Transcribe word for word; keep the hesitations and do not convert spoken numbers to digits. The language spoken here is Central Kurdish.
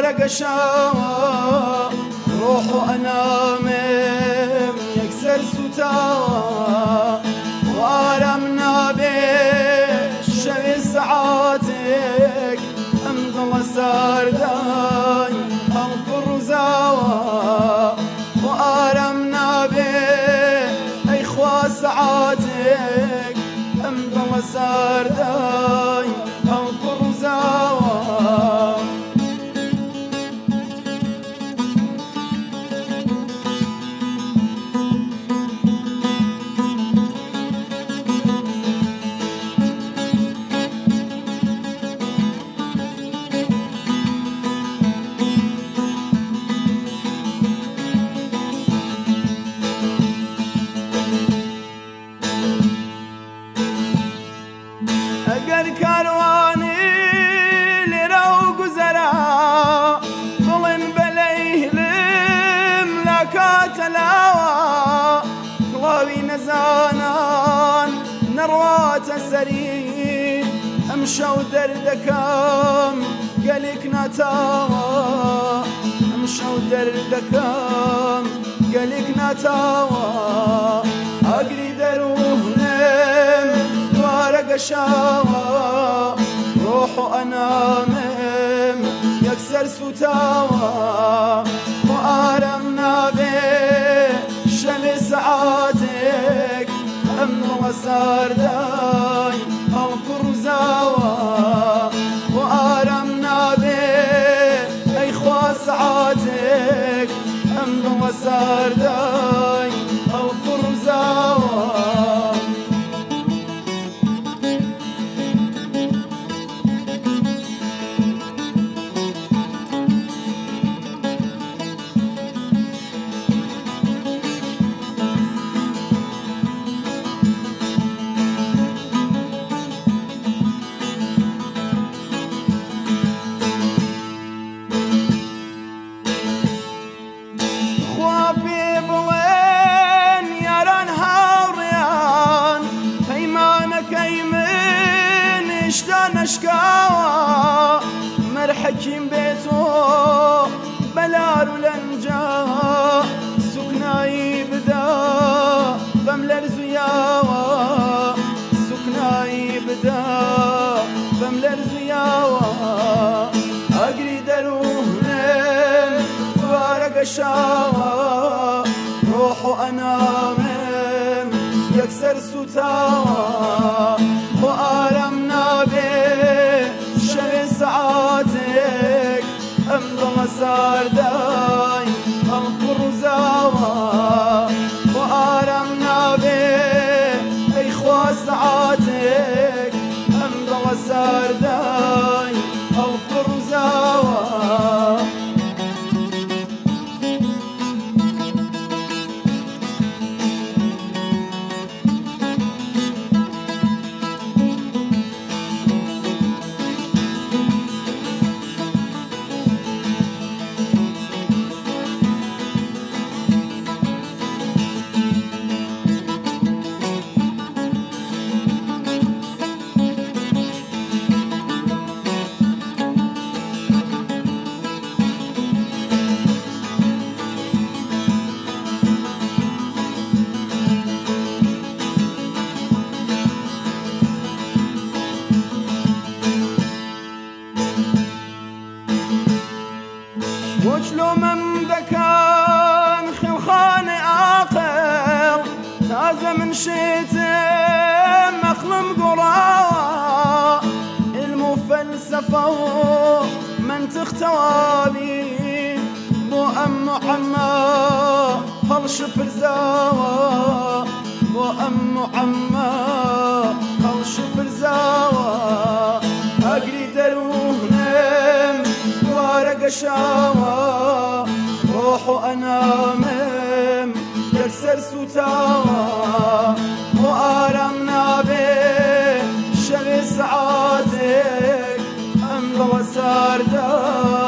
وارق شاوى روح وأنام يكسر ستاوى وارمنا بالشوي ساعاتك أمضى سارداي أنقر زاوى وارمنا بإخوة ساعاتك أمضى سارداي أنقر زاوى أقر كارواني لروق زرا ظلن بليه لملاكات الهوى كلاوي نزانان نروات السرير أمشوا دردكم قالك نتاوى أمشوا دردكم قالك نتاوى أقري دروهنم وارق شاوى روح وأنام يكسر ستاوى وآرمنا بالشمس عاتك أمن وصار داي أنقر زاوى وآرمنا بإخوة ساعاتك أمن وصار داي أنقر زاوى أشكاوى مرحكين بيتو بلار ولنجا سكناي بدا بملر زياوى سكناي بدا بملر زياوى أقري دروهنم وارق شاوى روح وأنام يكسر ستاوى وآرمنا بشمس ساعاتك أمضى مسار داي أنقر زاوى وآرمنا بإخوة ساعاتك أمضى مسار داي أنقر زاوى وشلو من ذكان خلخان آخر تازة من شتم مخلم قراوة المفلسفة من تختوالي بو أم عما خلش برزاوة بو أم عما خلش برزاوة أقري دروهنم وارق شاوى روح وأنام يكسر ستاوى وآرمنا بالشمس عاتك أمضى وصار داي